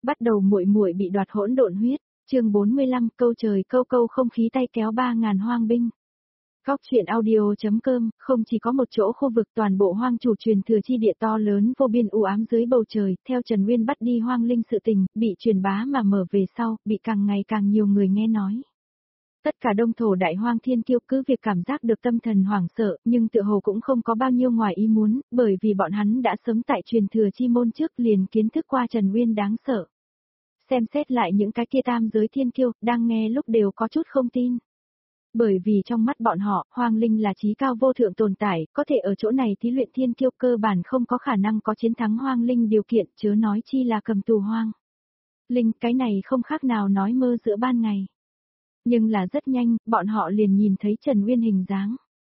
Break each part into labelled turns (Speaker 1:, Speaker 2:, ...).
Speaker 1: Bắt đầu muội muội bị đoạt hỗn độn huyết, chương 45, câu trời câu câu không khí tay kéo 3.000 hoang binh. Góc truyện audio.com, không chỉ có một chỗ khu vực toàn bộ hoang chủ truyền thừa chi địa to lớn vô biên u ám dưới bầu trời, theo Trần Nguyên bắt đi hoang linh sự tình, bị truyền bá mà mở về sau, bị càng ngày càng nhiều người nghe nói. Tất cả đông thổ đại hoang thiên kiêu cứ việc cảm giác được tâm thần hoảng sợ, nhưng tựa hồ cũng không có bao nhiêu ngoài ý muốn, bởi vì bọn hắn đã sớm tại truyền thừa chi môn trước liền kiến thức qua Trần Nguyên đáng sợ. Xem xét lại những cái kia tam giới thiên kiêu, đang nghe lúc đều có chút không tin. Bởi vì trong mắt bọn họ, hoang linh là chí cao vô thượng tồn tại, có thể ở chỗ này thí luyện thiên kiêu cơ bản không có khả năng có chiến thắng hoang linh điều kiện, chớ nói chi là cầm tù hoang. Linh, cái này không khác nào nói mơ giữa ban ngày. Nhưng là rất nhanh, bọn họ liền nhìn thấy Trần Nguyên hình dáng.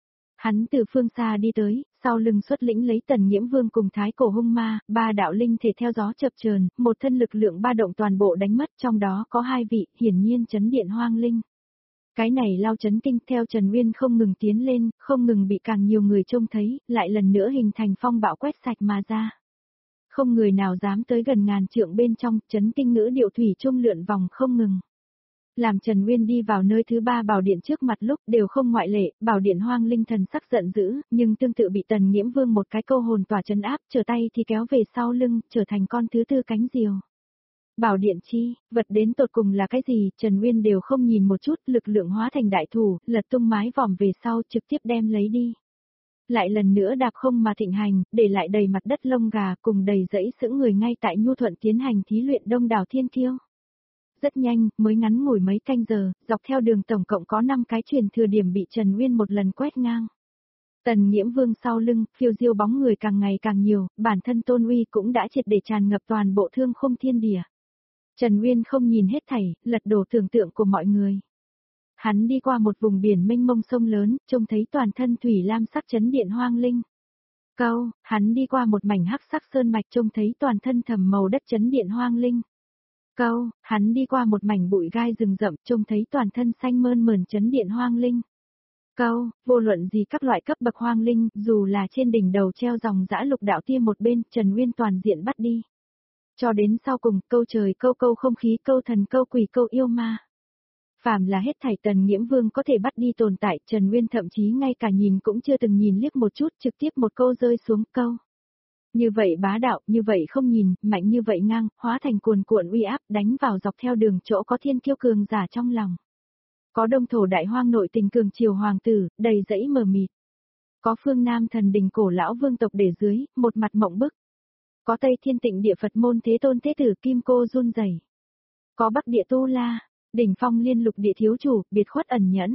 Speaker 1: Hắn từ phương xa đi tới, sau lưng xuất lĩnh lấy Tần Nhiễm Vương cùng Thái Cổ Hung Ma, ba đạo linh thể theo gió chập chờn, một thân lực lượng ba động toàn bộ đánh mất, trong đó có hai vị, hiển nhiên chấn điện hoang linh. Cái này lao chấn kinh, theo Trần Nguyên không ngừng tiến lên, không ngừng bị càng nhiều người trông thấy, lại lần nữa hình thành phong bạo quét sạch mà ra. Không người nào dám tới gần ngàn trượng bên trong, chấn kinh ngữ điệu thủy trung lượn vòng không ngừng. Làm Trần Nguyên đi vào nơi thứ ba bảo điện trước mặt lúc đều không ngoại lệ, bảo điện hoang linh thần sắc giận dữ, nhưng tương tự bị Tần Nhiễm Vương một cái câu hồn tỏa trấn áp, trở tay thì kéo về sau lưng, trở thành con thứ tư cánh diều. Bảo điện chi, vật đến tột cùng là cái gì, Trần Nguyên đều không nhìn một chút, lực lượng hóa thành đại thủ, lật tung mái vòm về sau trực tiếp đem lấy đi. Lại lần nữa đạp không mà thịnh hành, để lại đầy mặt đất lông gà cùng đầy dãy sững người ngay tại Nhu Thuận tiến hành thí luyện đông đảo thiên kiêu. Rất nhanh, mới ngắn ngủi mấy canh giờ, dọc theo đường tổng cộng có 5 cái truyền thừa điểm bị Trần Nguyên một lần quét ngang. Tần Nhiễm Vương sau lưng, phiêu diêu bóng người càng ngày càng nhiều, bản thân tôn uy cũng đã triệt để tràn ngập toàn bộ thương khung thiên địa. Trần Nguyên không nhìn hết thảy, lật đổ tưởng tượng của mọi người. Hắn đi qua một vùng biển mênh mông sông lớn, trông thấy toàn thân thủy lam sắc chấn điện hoang linh. Hắn đi qua một mảnh hắc sắc sơn mạch trông thấy toàn thân thầm màu đất chấn điện hoang linh. Hắn đi qua một mảnh bụi gai rừng rậm trông thấy toàn thân xanh mơn mởn chấn điện hoang linh. Vô luận gì các loại cấp bậc hoang linh, dù là trên đỉnh đầu treo dòng dã lục đạo tia một bên, Trần Nguyên toàn diện bắt đi. Cho đến sau cùng, câu trời câu câu không khí, câu thần câu quỷ câu yêu ma. Phàm là hết thảy Tần Nhiễm Vương có thể bắt đi tồn tại, Trần Nguyên thậm chí ngay cả nhìn cũng chưa từng nhìn liếc một chút, trực tiếp một câu rơi xuống câu. Như vậy bá đạo, như vậy không nhìn, mạnh như vậy ngang, hóa thành cuồn cuộn uy áp đánh vào dọc theo đường chỗ có thiên kiêu cường giả trong lòng. Có đông thổ đại hoang nội tình cường triều hoàng tử, đầy dẫy mờ mịt. Có phương Nam thần đình cổ lão vương tộc để dưới, một mặt mộng bức. Có Tây Thiên Tịnh địa Phật môn thế tôn thế tử Kim Cô run rẩy. Có Bắc địa Tu La, đỉnh phong liên lục địa thiếu chủ, biệt khuất ẩn nhẫn.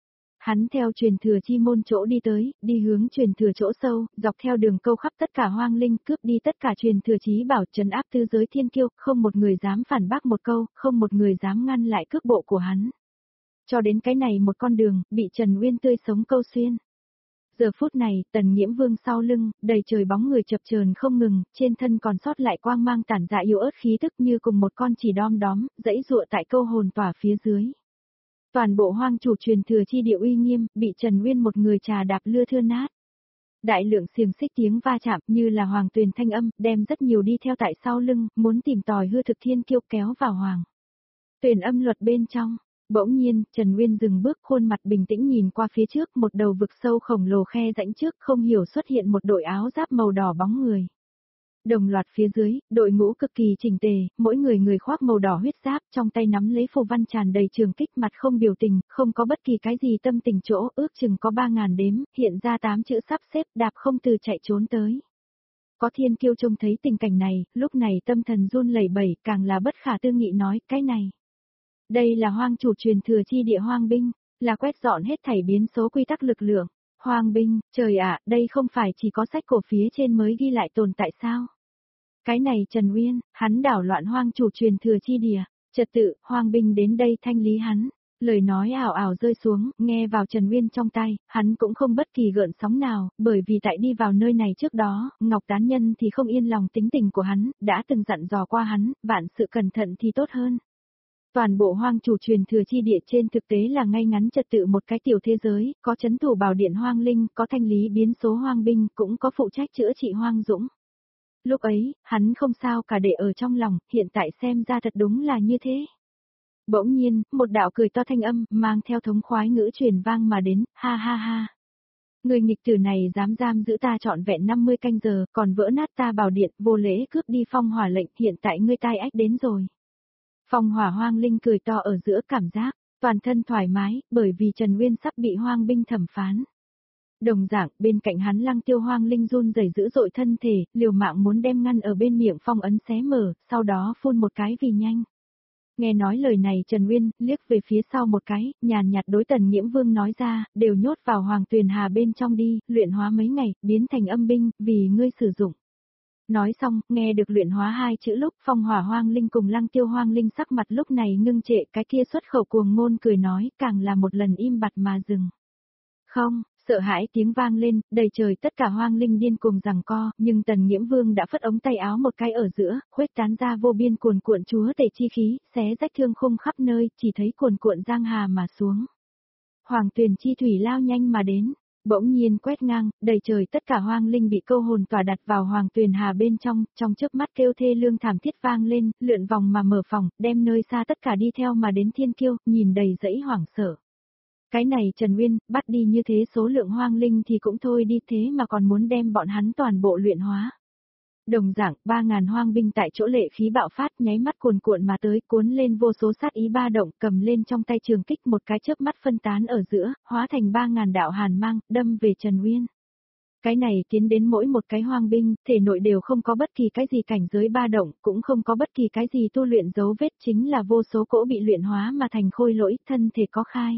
Speaker 1: Hắn theo truyền thừa chi môn chỗ đi tới, đi hướng truyền thừa chỗ sâu, dọc theo đường câu khắp tất cả hoang linh, cướp đi tất cả truyền thừa chí bảo trấn áp tứ giới thiên kiêu, không một người dám phản bác một câu, không một người dám ngăn lại cước bộ của hắn. Cho đến cái này một con đường, bị Trần Nguyên tươi sống câu xuyên. Giờ phút này, Tần Nhiễm Vương sau lưng, đầy trời bóng người chập chờn không ngừng, trên thân còn sót lại quang mang tản ra yếu ớt khí tức như cùng một con chỉ đom đóm, dãy dụa tại câu hồn tỏa phía dưới. Toàn bộ hoang chủ truyền thừa chi địa uy nghiêm, bị Trần Nguyên một người trà đạp lưa thưa nát. Đại lượng xiềng xích tiếng va chạm như là hoàng tuyền thanh âm, đem rất nhiều đi theo tại sau lưng, muốn tìm tòi hư thực thiên kiêu kéo vào hoàng tuyền âm luật bên trong. Bỗng nhiên, Trần Nguyên dừng bước, khuôn mặt bình tĩnh nhìn qua phía trước, một đầu vực sâu khổng lồ khe rãnh trước, không hiểu xuất hiện một đội áo giáp màu đỏ bóng người. Đồng loạt phía dưới, đội ngũ cực kỳ chỉnh tề, mỗi người khoác màu đỏ huyết giáp, trong tay nắm lấy phù văn tràn đầy trường kích, mặt không biểu tình, không có bất kỳ cái gì tâm tình chỗ, ước chừng có 3.000 đếm, hiện ra 8 chữ sắp xếp, đạp không từ chạy trốn tới. Có thiên kiêu trông thấy tình cảnh này, lúc này tâm thần run lẩy bẩy, càng là bất khả tư nghị nói, cái này. Đây là hoang chủ truyền thừa chi địa hoang binh, là quét dọn hết thảy biến số quy tắc lực lượng. Hoang binh, trời ạ, đây không phải chỉ có sách cổ phía trên mới ghi lại tồn tại sao? Cái này Trần Nguyên, hắn đảo loạn hoang chủ truyền thừa chi địa, trật tự, hoang binh đến đây thanh lý hắn. Lời nói ảo ảo rơi xuống, nghe vào Trần Nguyên trong tai, hắn cũng không bất kỳ gợn sóng nào, bởi vì tại đi vào nơi này trước đó, Ngọc Tán Nhân thì không yên lòng tính tình của hắn, đã từng dặn dò qua hắn, vạn sự cẩn thận thì tốt hơn. Toàn bộ hoang chủ truyền thừa chi địa trên thực tế là ngay ngắn trật tự một cái tiểu thế giới, có chấn thủ bảo điện hoang linh, có thanh lý biến số hoang binh, cũng có phụ trách chữa trị hoang dũng. Lúc ấy, hắn không sao cả để ở trong lòng, hiện tại xem ra thật đúng là như thế. Bỗng nhiên, một đạo cười to thanh âm, mang theo thống khoái ngữ truyền vang mà đến, ha ha ha. Người nghịch tử này dám giam giữ ta trọn vẹn 50 canh giờ, còn vỡ nát ta bảo điện, vô lễ cướp đi phong hỏa lệnh, hiện tại ngươi tai ách đến rồi. Phong hỏa hoang linh cười to ở giữa cảm giác, toàn thân thoải mái, bởi vì Trần Uyên sắp bị hoang binh thẩm phán. Đồng dạng, bên cạnh hắn Lăng Tiêu hoang linh run rẩy dữ dội thân thể, liều mạng muốn đem ngăn ở bên miệng phong ấn xé mở, sau đó phun một cái vì nhanh. Nghe nói lời này Trần Uyên liếc về phía sau một cái, nhàn nhạt đối Tần Nghiễm Vương nói ra, đều nhốt vào Hoàng Tuyền Hà bên trong đi, luyện hóa mấy ngày, biến thành âm binh, vì ngươi sử dụng. Nói xong, nghe được luyện hóa hai chữ lúc phong hỏa hoang linh cùng Lăng Tiêu hoang linh sắc mặt lúc này ngưng trệ, cái kia xuất khẩu cuồng ngôn cười nói, càng là một lần im bặt mà dừng. Không, sợ hãi tiếng vang lên, đầy trời tất cả hoang linh điên cuồng giằng co, nhưng Tần Nghiễm Vương đã phất ống tay áo một cái ở giữa, khuếch tán ra vô biên cuồn cuộn chúa tể chi khí, xé rách thương khung khắp nơi, chỉ thấy cuồn cuộn giang hà mà xuống. Hoàng Tuyền chi thủy lao nhanh mà đến, bỗng nhiên quét ngang, đầy trời tất cả hoang linh bị câu hồn tỏa đặt vào Hoàng Tuyền Hà bên trong chớp mắt kêu thê lương thảm thiết vang lên, lượn vòng mà mở phòng, đem nơi xa tất cả đi theo mà đến thiên kiêu, nhìn đầy dẫy hoảng sợ. Cái này Trần Uyên, bắt đi như thế số lượng hoang linh thì cũng thôi đi thế mà còn muốn đem bọn hắn toàn bộ luyện hóa. Đồng dạng, 3.000 hoang binh tại chỗ lệ khí bạo phát nháy mắt cuồn cuộn mà tới cuốn lên vô số sát ý ba động cầm lên trong tay trường kích một cái chớp mắt phân tán ở giữa, hóa thành 3.000 đạo hàn mang, đâm về Trần Uyên. Cái này tiến đến mỗi một cái hoang binh, thể nội đều không có bất kỳ cái gì cảnh giới ba động, cũng không có bất kỳ cái gì tu luyện dấu vết chính là vô số cỗ bị luyện hóa mà thành khôi lỗi, thân thể có khai.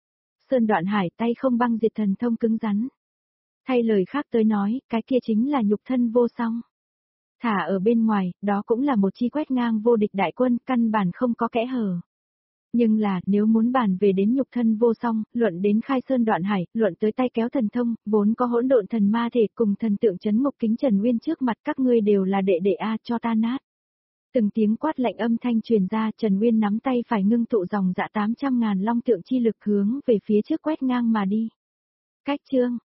Speaker 1: Sơn Đoạn Hải tay không băng diệt thần thông cứng rắn. Thay lời khác tới nói, cái kia chính là nhục thân vô song. Thả ở bên ngoài, đó cũng là một chi quét ngang vô địch đại quân, căn bản không có kẽ hở. Nhưng là, nếu muốn bàn về đến nhục thân vô song, luận đến khai Sơn Đoạn Hải, luận tới tay kéo thần thông, vốn có hỗn độn thần ma thể cùng thần tượng chấn ngục kính Trần Uyên trước mặt các ngươi đều là đệ đệ A cho ta nát. Từng tiếng quát lạnh âm thanh truyền ra, Trần Uyên nắm tay phải ngưng tụ dòng dạ 800.000 long tượng chi lực hướng về phía trước quét ngang mà đi. Cách chương